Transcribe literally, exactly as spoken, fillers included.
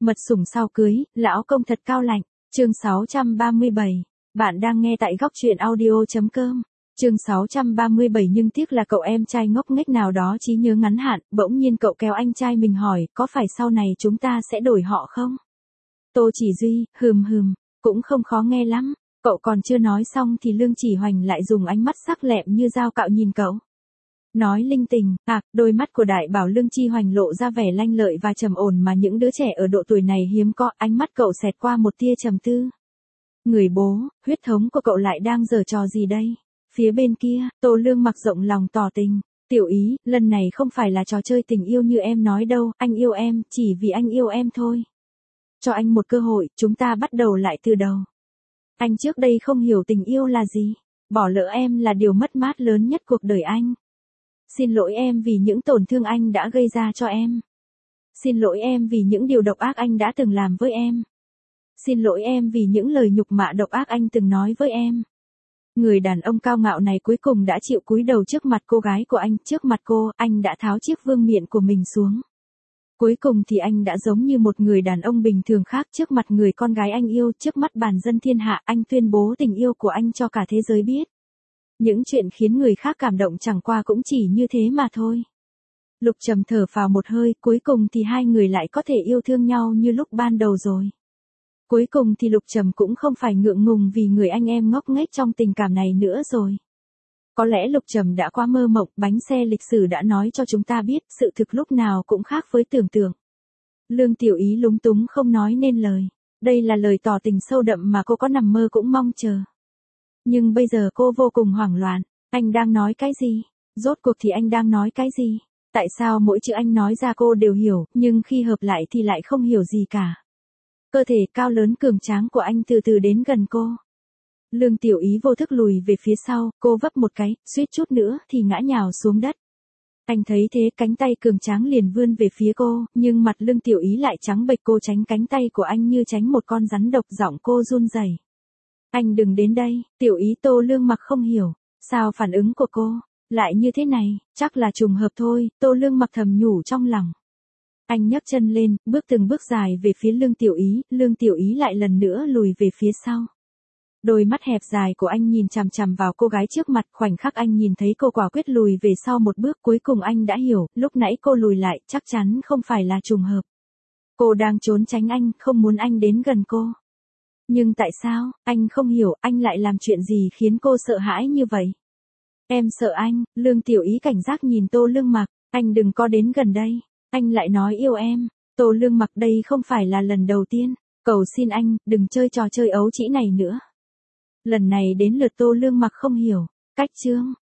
Mật sủng sau cưới, lão công thật cao lạnh. Chương sáu trăm ba mươi bảy. Bạn đang nghe tại góc truyện audio chấm com. Chương sáu trăm ba mươi bảy nhưng tiếc là cậu em trai ngốc nghếch nào đó trí nhớ ngắn hạn, bỗng nhiên cậu kéo anh trai mình hỏi, có phải sau này chúng ta sẽ đổi họ không? Tô Chỉ Duy, hừm hừm, cũng không khó nghe lắm. Cậu còn chưa nói xong thì Lương Chỉ Hoành lại dùng ánh mắt sắc lẹm như dao cạo nhìn cậu. Nói linh tình, à, đôi mắt của đại bảo Lương Chi Hoành lộ ra vẻ lanh lợi và trầm ổn mà những đứa trẻ ở độ tuổi này hiếm có, ánh mắt cậu xẹt qua một tia trầm tư. Người bố, huyết thống của cậu lại đang giở trò gì đây? Phía bên kia, Tô Lương mặc rộng lòng tỏ tình. Tiểu Ý, lần này không phải là trò chơi tình yêu như em nói đâu, anh yêu em, chỉ vì anh yêu em thôi. Cho anh một cơ hội, chúng ta bắt đầu lại từ đầu. Anh trước đây không hiểu tình yêu là gì. Bỏ lỡ em là điều mất mát lớn nhất cuộc đời anh. Xin lỗi em vì những tổn thương anh đã gây ra cho em. Xin lỗi em vì những điều độc ác anh đã từng làm với em. Xin lỗi em vì những lời nhục mạ độc ác anh từng nói với em. Người đàn ông cao ngạo này cuối cùng đã chịu cúi đầu trước mặt cô gái của anh, trước mặt cô, anh đã tháo chiếc vương miện của mình xuống. Cuối cùng thì anh đã giống như một người đàn ông bình thường khác trước mặt người con gái anh yêu, trước mắt bàn dân thiên hạ, anh tuyên bố tình yêu của anh cho cả thế giới biết. Những chuyện khiến người khác cảm động chẳng qua cũng chỉ như thế mà thôi. Lục Trầm thở phào một hơi, cuối cùng thì hai người lại có thể yêu thương nhau như lúc ban đầu rồi. Cuối cùng thì Lục Trầm cũng không phải ngượng ngùng vì người anh em ngốc nghếch trong tình cảm này nữa rồi. Có lẽ Lục Trầm đã quá mơ mộng, bánh xe lịch sử đã nói cho chúng ta biết, sự thực lúc nào cũng khác với tưởng tượng. Lương Tiểu Ý lúng túng không nói nên lời. Đây là lời tỏ tình sâu đậm mà cô có nằm mơ cũng mong chờ. Nhưng bây giờ cô vô cùng hoảng loạn. Anh đang nói cái gì? Rốt cuộc thì anh đang nói cái gì? Tại sao mỗi chữ anh nói ra cô đều hiểu, nhưng khi hợp lại thì lại không hiểu gì cả? Cơ thể cao lớn cường tráng của anh từ từ đến gần cô. Lương Tiểu Ý vô thức lùi về phía sau, cô vấp một cái, suýt chút nữa thì ngã nhào xuống đất. Anh thấy thế, cánh tay cường tráng liền vươn về phía cô, nhưng mặt Lương Tiểu Ý lại trắng bệch, cô tránh cánh tay của anh như tránh một con rắn độc, giọng cô run rẩy. Anh đừng đến đây. Tiểu Ý. Tô Lương mặc không hiểu, sao phản ứng của cô lại như thế này, chắc là trùng hợp thôi, Tô Lương mặc thầm nhủ trong lòng. Anh nhấc chân lên, bước từng bước dài về phía Lương Tiểu Ý, Lương Tiểu Ý lại lần nữa lùi về phía sau. Đôi mắt hẹp dài của anh nhìn chằm chằm vào cô gái trước mặt, khoảnh khắc anh nhìn thấy cô quả quyết lùi về sau một bước, cuối cùng anh đã hiểu, lúc nãy cô lùi lại, chắc chắn không phải là trùng hợp. Cô đang trốn tránh anh, không muốn anh đến gần cô. Nhưng tại sao, anh không hiểu, anh lại làm chuyện gì khiến cô sợ hãi như vậy? Em sợ anh. Lương Tiểu Ý cảnh giác nhìn Tô Lương mặc, anh đừng có đến gần đây, anh lại nói yêu em. Tô Lương mặc, đây không phải là lần đầu tiên, cầu xin anh, đừng chơi trò chơi ấu trĩ này nữa. Lần này đến lượt Tô Lương mặc không hiểu, cách chương,